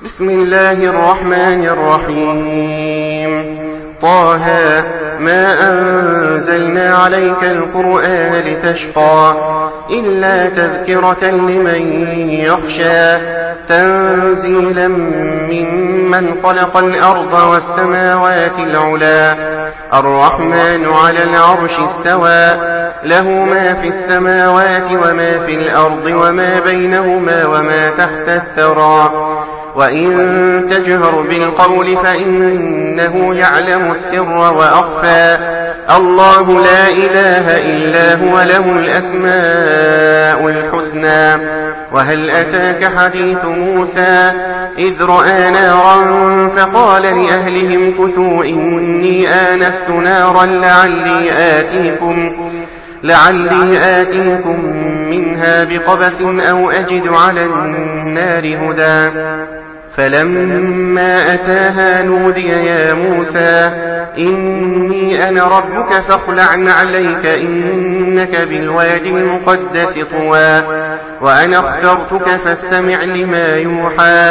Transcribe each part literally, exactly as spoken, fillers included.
بسم الله الرحمن الرحيم. طه ما أنزلنا عليك القرآن لتشقى إلا تذكرة لمن يخشى تنزيلا ممن خلق الأرض والسماوات العلا الرحمن على العرش استوى له ما في السماوات وما في الأرض وما بينهما وما تحت الثرى وإن تجهر بالقول فإنه يعلم السر وأخفى الله لا إله إلا هو له الأسماء الحسنى. وهل أتاك حديث موسى إذ رأى نارا فقال لأهلهم كثوا إني آنست نارا لعلي آتيكم لعلي آتيكم منها بقبس أو أجد على النار هدى فلما أتاها نودي يا موسى إني أنا ربك فاخلع عليك إنك بالوادي المقدس طوى وأنا اخترتك فاستمع لما يوحى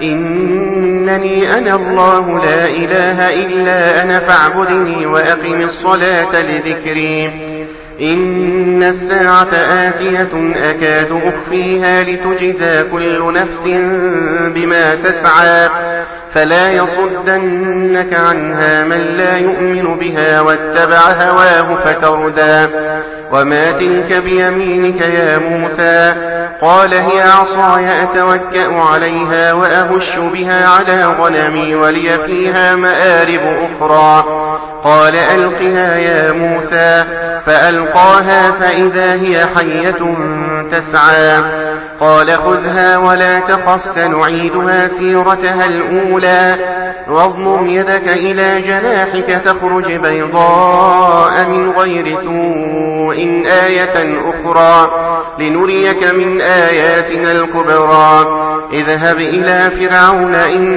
إنني أنا الله لا إله إلا أنا فاعبدني وأقم الصلاة لذكري إن الساعة آتية أكاد أخفيها لتجزى كل نفس بما تسعى فلا يصدنك عنها من لا يؤمن بها واتبع هواه فتردى. وما تلك بيمينك يا موسى قال هي عصاي أتوكأ عليها وأهش بها على غنمي ولي فيها مآرب أخرى قال ألقها يا موسى فألقاها فإذا هي حية تسعى قال خذها ولا تخف سنعيدها سيرتها الأولى واضمم يدك إلى جناحك تخرج بيضاء من غير سوء آية أخرى لنريك من آياتنا الكبرى اذهب إلى فرعون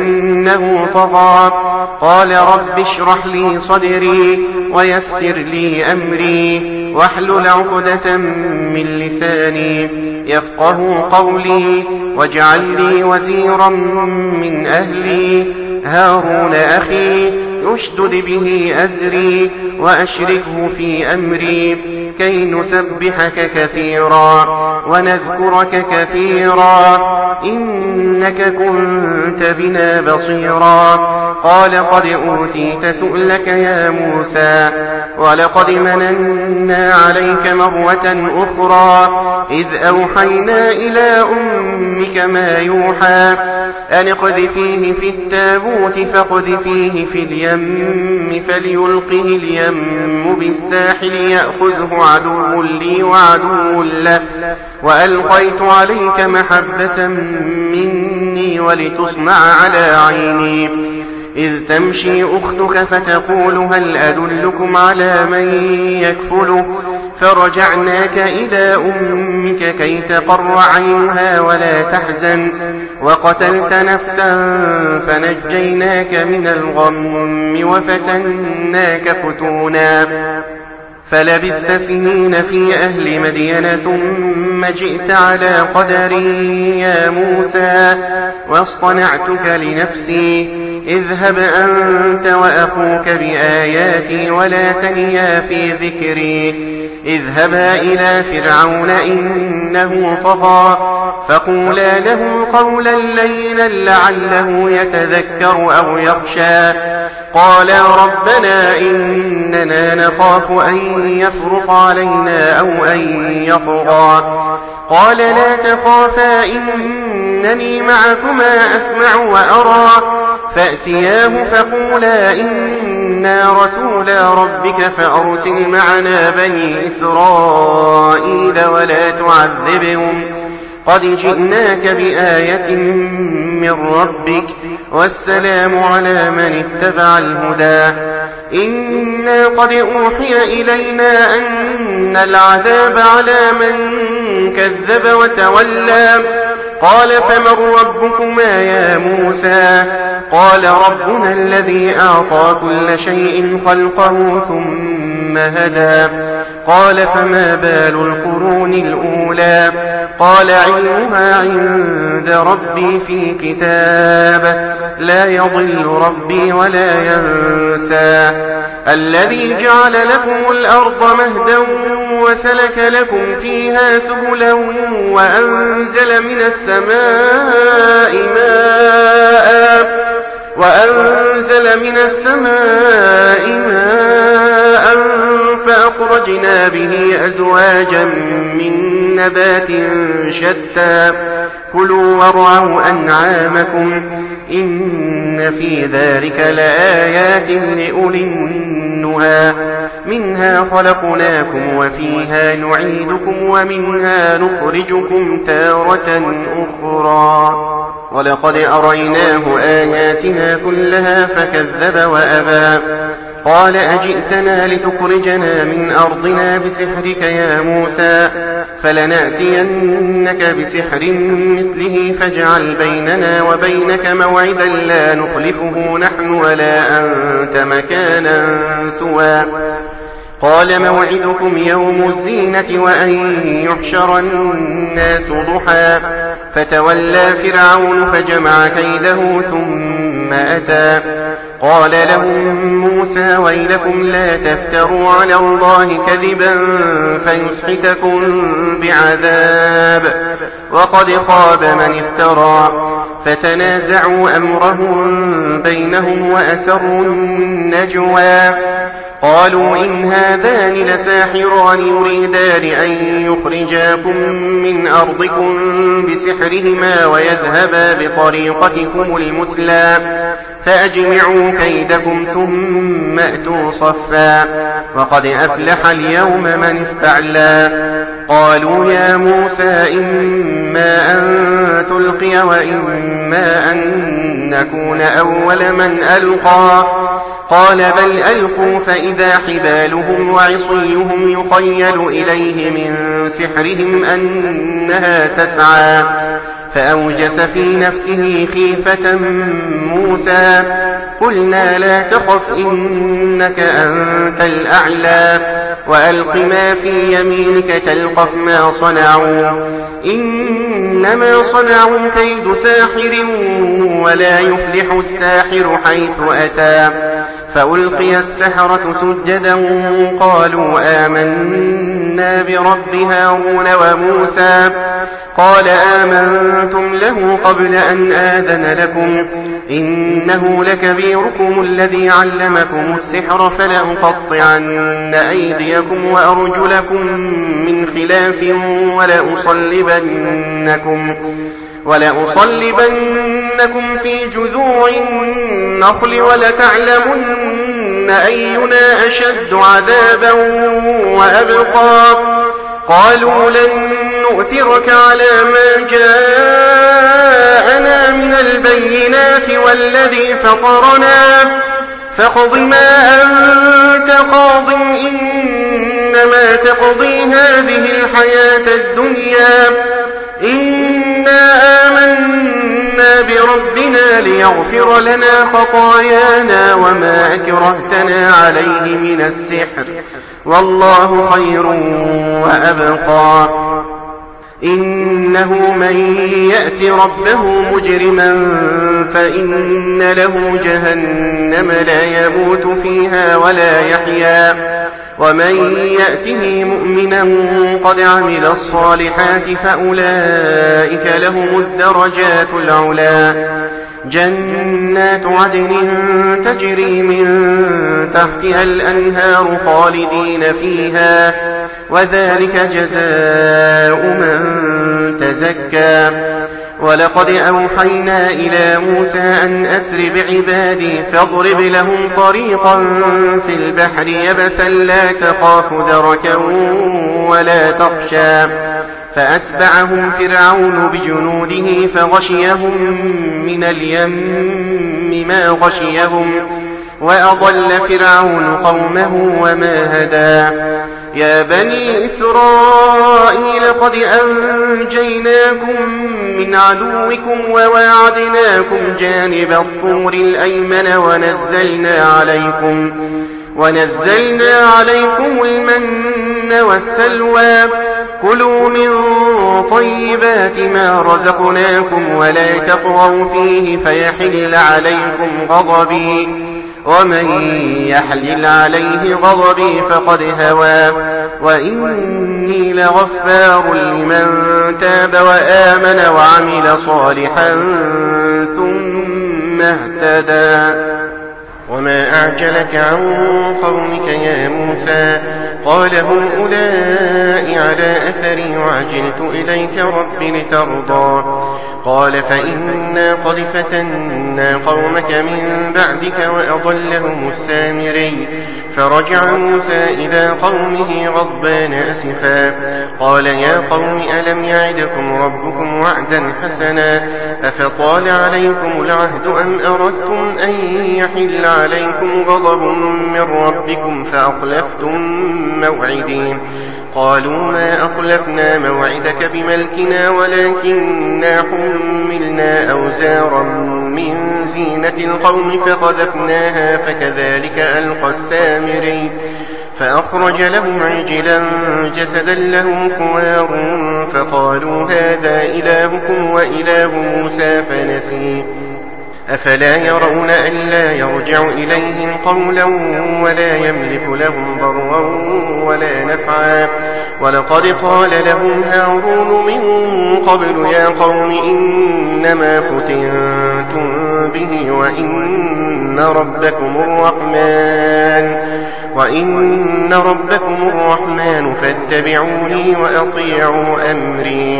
إنه طغى قال رب اشرح لي صدري ويسر لي أمري واحلل عقدة من لساني يفقه قولي واجعل لي وزيرا من أهلي هارون أخي يشدد به أزري وأشركه في أمري كي نسبحك كثيرا ونذكرك كثيرا إنك كنت بنا بصيرا قال قد أوتيت سؤلك يا موسى ولقد مننا عليك مرة أخرى إذ أوحينا إلى أمك ما يوحى أن اقذفيه في التابوت فاقذفيه في اليم فليلقه اليم بالساحل يأخذه عدو لي وعدو له وألقيت عليك محبة مني ولتصنع على عيني إذ تمشي أختك فتقول هل أدلكم على من يكفله فرجعناك إلى أمك كي تقر عينها ولا تحزن وقتلت نفسا فنجيناك من الغم وفتناك فتونا فلبثت سنين في أهل مدينة ثم جئت على قدري يا موسى واصطنعتك لنفسي اذهب أنت وأخوك بآياتي ولا تنيا في ذكري اذهبا إلى فرعون إنه طغى فقولا له قولا لينا لعله يتذكر أو يخشى قالا ربنا إننا نخاف أن يفرط علينا أو أن يطغى قال لا تخافا إنني معكما أسمع وأرى فأتياه فقولا إنا رسولا ربك فأرسل معنا بني إسرائيل ولا تعذبهم قد جئناك بآية من ربك والسلام على من اتبع الهدى إنا قد أوحي إلينا أن العذاب على من كذب وتولى قال فمن ربكما يا موسى قال ربنا الذي أعطى كل شيء خلقه ثم هدى قال فما بال القرون الأولى قال علمها عند ربي في كتاب لا يضل ربي ولا ينسى الذي جعل لكم الأرض مهدا وسلك لكم فيها سبلا وأنزل من السماء ماء وأنزل من السماء ماء فأخرجنا به أزواجا من نبات شتى كلوا وارعوا أنعامكم إن في ذلك لآيات لأولي النهى منها خلقناكم وفيها نعيدكم ومنها نخرجكم تارة أخرى ولقد أريناه آياتنا كلها فكذب وأبى قال أجئتنا لتخرجنا من أرضنا بسحرك يا موسى فلنأتينك بسحر مثله فاجعل بيننا وبينك موعدا لا نخلفه نحن ولا أنت مكانا سوى قال موعدكم يوم الزينة وأن يحشر الناس ضحى فتولى فرعون فجمع كيده ثم أتى قال لهم موسى ويلكم لا تفتروا على الله كذبا فيسحتكم بعذاب وقد خاب من افترى فتنازعوا أمرهم بينهم وأسروا النجوى قالوا إن هذان لساحران يريدان أن يخرجاكم من أرضكم بسحرهما ويذهبا بطريقتكم المثلى فأجمعوا كيدكم ثم أتوا صفا وقد أفلح اليوم من استعلى قالوا يا موسى إما أن تلقي وإما أن نكون أول من ألقى قال بل ألقوا فإذا حبالهم وعصيهم يخيل إليه من سحرهم أنها تسعى فأوجس في نفسه خيفة موسى قلنا لا تخف إنك أنت الأعلى وألق ما في يمينك تلقف ما صنعوا إنما صنعوا كيد ساحر ولا يفلح الساحر حيث أتى فألقي السحرة سجدا قالوا آمنا برب هارون وموسى قال آمنتم له قبل أن آذن لكم إنه لكبيركم الذي علمكم السحر فلأقطعن أيديكم وأرجلكم من خلاف ولأصلبنكم ولأصلبنكم في جذوع النخل ولتعلمن أينا أشد عذابا وأبقى قالوا لن نؤثرك على ما جاءنا من البينات والذي فطرنا فاقض ما أنت قاض إنما تقضي هذه الحياة الدنيا إنا آمنا بربنا ليغفر لنا خطايانا وما أكرهتنا عليه من السحر والله خير وأبقى إنه من يأت ربه مجرما فإن له جهنم لا يموت فيها ولا يحيا ومن يأته مؤمنا قد عمل الصالحات فأولئك لهم الدرجات العلا جنات عدن تجري من تحتها الأنهار خالدين فيها وذلك جزاء من تزكى ولقد أوحينا إلى موسى أن أسر بعبادي فاضرب لهم طريقا في البحر يبسا لا تخاف دركا ولا تخشى فأتبعهم فرعون بجنوده فغشيهم من اليم ما غشيهم وأضل فرعون قومه وما هدى يا بني إسرائيل قد أنجيناكم من عدوكم وواعدناكم جانب الطور الأيمن ونزلنا عليكم ونزلنا عليكم المن والسلوى كلوا من طيبات ما رزقناكم ولا تطغوا فيه فيحل عليكم غضبي ومن يحلل عليه غضبي فقد هوى وإني لغفار لمن تاب وآمن وعمل صالحا ثم اهتدى. وما أعجلك عن قومك يا موسى قال هم أولئك على أثري وعجلت إليك رب لترضى قال فإنا قد فتنا قومك من بعدك وأضلهم السامري فرجع موسى إلى قومه غضبان أسفا قال يا قوم ألم يعدكم ربكم وعدا حسنا أفطال عليكم العهد أم أردتم أن يحل عليكم غضب من ربكم فأخلفتم موعدي قالوا ما أخلفنا موعدك بملكنا ولكننا حملنا أوزارا من زينة القوم فقذفناها فكذلك ألقى السامري فأخرج لهم عجلا جسدا له خوار فقالوا هذا إلهكم وإله موسى فنسي أفلا يرون ألا يرجع إليهم قولا ولا يملك لهم ضرا ولا نفعا ولقد قال لهم هارون من قبل يا قوم إنما فتنتم به وإن ربكم الرحمن وإن ربكم الرحمن فاتبعوني وأطيعوا أمري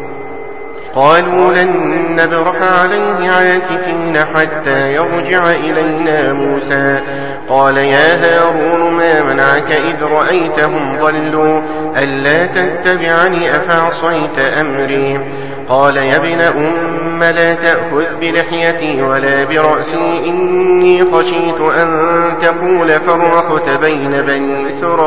قالوا لن نبرح عليه عاكفين حتى يرجع إلينا موسى قال يا هارون ما منعك إذ رأيتهم ضلوا ألا تتبعني أفعصيت أمري قال يا ابن أم لا تأخذ بلحيتي ولا برأسي إني خشيت أن تقول فرقت بين بني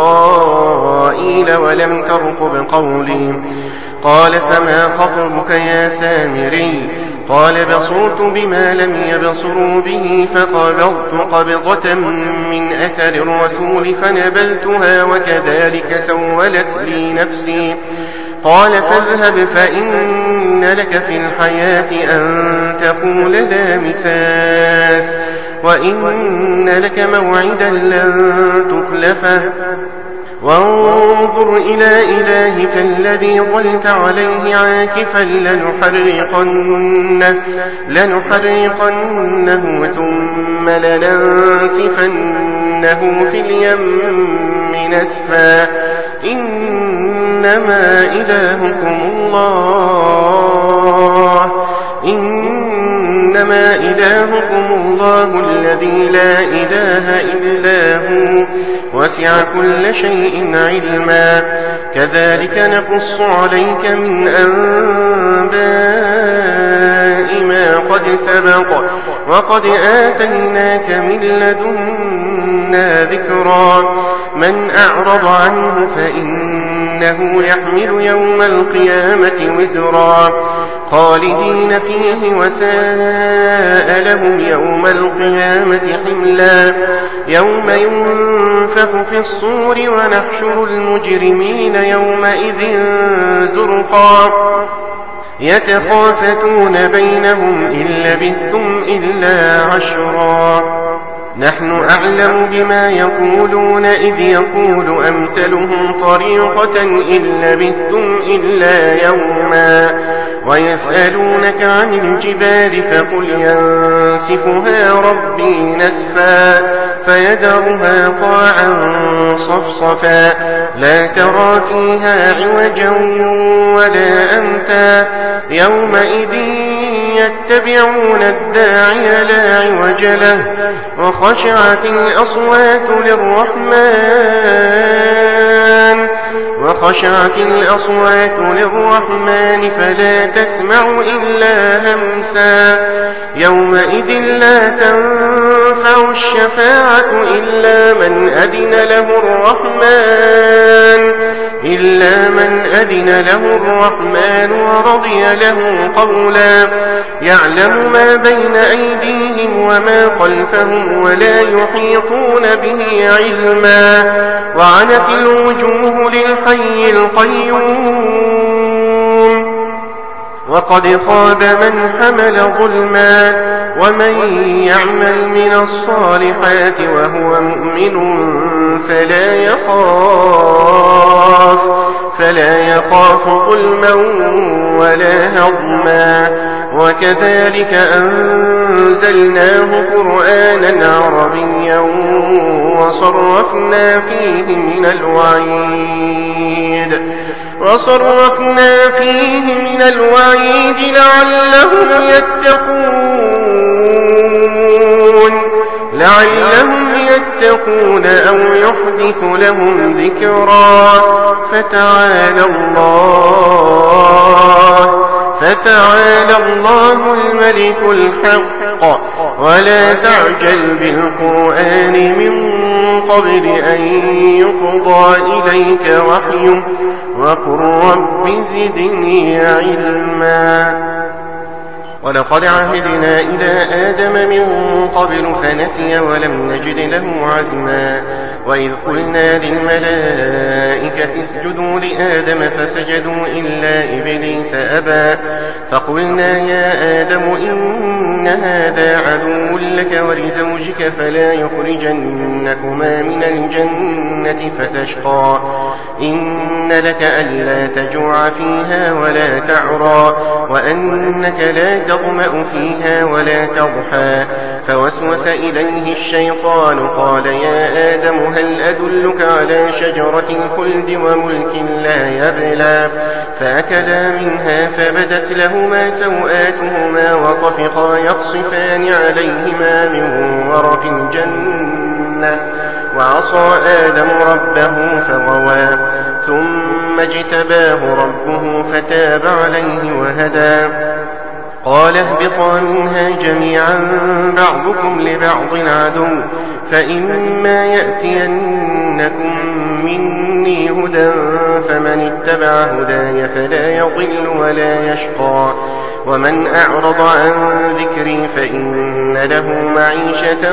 إسرائيل ولم ترقب قولي قال فما خطبك يا سامري قال بصرت بما لم يبصروا به فقبضت قبضة من أثر الرسول فنبذتها وكذلك سولت لي نفسي قال فاذهب فإن لك في الحياة أن تقول لا مساس وإن لك موعدا لن تخلفه وانظر إلى إلهك الذي ظلت عليه عاكفا لنحرقنه, لنحرقنه ثم لننسفنه في اليم نسفا إنما إلهكم الله إنما إلهكم الله الذي لا إله إلا هو وسع كل شيء علما كذلك نقص عليك من أنباء ما قد سبق وقد آتيناك من لدنا ذكرا من أعرض عنه فإنه يحمل يوم القيامة وزرا خالدين فيه وساء لهم يوم القيامة حملا يوم ينفخ في الصور ونحشر المجرمين يومئذ زرقا يتخافتون بينهم إن لبثتم إلا عشرا نحن أعلم بما يقولون إذ يقول أمثلهم طريقة إن لبثتم إلا يوما ويسألونك عن الجبال فقل ينسفها ربي نسفا فيذرها قاعا صفصفا لا ترى فيها عوجا ولا أمتا يومئذ يتبعون الداعي لا عوج له وخشعت الأصوات للرحمن وخشعت الأصوات للرحمن فلا تسمع إلا همسا يومئذ لا تنفع الشفاعة إلا من أذن له الرحمن إلا من أذن له الرحمن ورضي له قولا يعلم ما بين أيديهم وما خلفهم ولا يحيطون به علما وعنت الوجوه للحي القيوم وقد خاب من حمل ظلما ومن يعمل من الصالحات وهو مؤمن فلا يخاف فلا يخاف ظلما ولا هضما وكذلك أنزلناه قرآنا عربيا وصرفنا فيه من الوعيد وصرفنا فيه من الوعيد لعلهم يتقون لعلهم يتقون أو يحدث لهم ذكرا فتعالى الله فتعالى الله الملك الحق ولا تعجل بالقرآن من قبل أن يقضى إليك وحيه وقل رب زدني علما ولقد عهدنا إلى آدم من قبل فنسي ولم نجد له عزما وإذ قلنا للملائكة اسجدوا لآدم فسجدوا إلا إبليس أبى فقلنا يا آدم إن هذا عدو لك ولزوجك فلا يخرجنكما من الجنة فتشقى إن لك ألا تجوع فيها ولا تعرى وأنك لا تظمأ فيها ولا تضحى فوسوس إليه الشيطان قال يا آدم هل أدلك على شجرة الخلد وملك لا يبلى فأكلا منها فبدت لهما سوآتهما وطفقا يخصفان عليهما من ورق الجنة وعصى آدم ربه فغوى ثم اجتباه ربه فتاب عليه وهدى قال اهبطا منها جميعا بعضكم لبعض عدو فإما يأتينكم مني هدى فمن اتبع هداي فلا يضل ولا يشقى ومن أعرض عن ذكري فإن له معيشة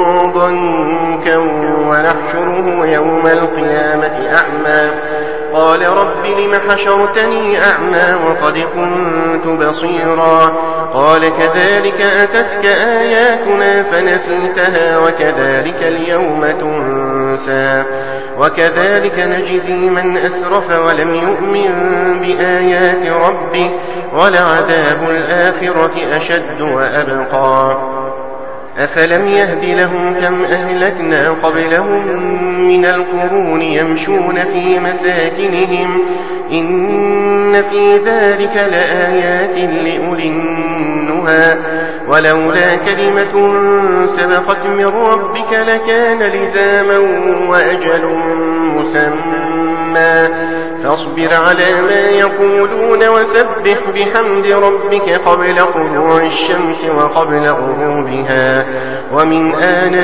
ضنكا ونحشره يوم القيامة أعمى قال رب لم حشرتني أعمى وقد كنت بصيرا قال كذلك أتتك آياتنا فنسيتها وكذلك اليوم تنسى وكذلك نجزي من أسرف ولم يؤمن بآيات ربه ولعذاب الآخرة أشد وأبقى أفلم يهد لهم كم أهلكنا قبلهم من القرون يمشون في مساكنهم إن في ذلك لآيات لأولي النهى ولولا كلمة سبقت من ربك لكان لزاما وأجل مسمى فاصبر على ما يقولون وسبح بحمد ربك قبل طلوع الشمس وقبل غروبها ومن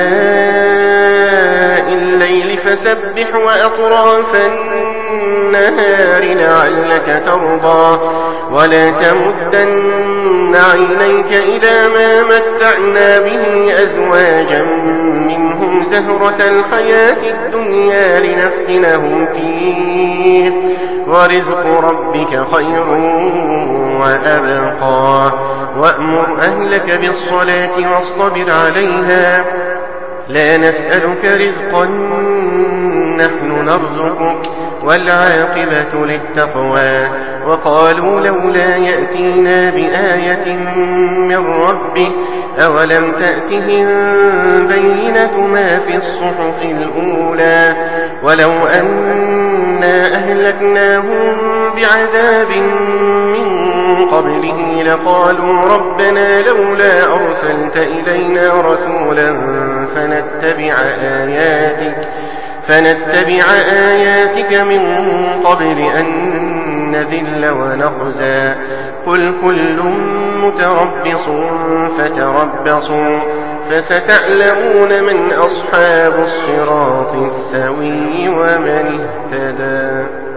آناء الليل فسبح وأطراف النهار لعلك ترضى ولا تمدن عينيك إلى ما متعنا به أزواجا منهم زهرة الحياة الدنيا لنفتنهم فيه ورزق ربك خير وأبقى وأمر أهلك بالصلاة واصطبر عليها لا نسألك رزقا نحن نرزقك والعاقبة للتقوى وقالوا لولا يأتينا بآية من ربه أولم تأتهم بينة ما في الصحف الأولى ولو أنا أهلكناهم بعذاب من قبله لقالوا ربنا لولا أرسلت إلينا رسولا فنتبع آياتك فنتبع آياتك من قبل أن نذل ونخزى قل كل متربص فتربصوا فستعلمون من أصحاب الصراط السوي ومن اهتدى.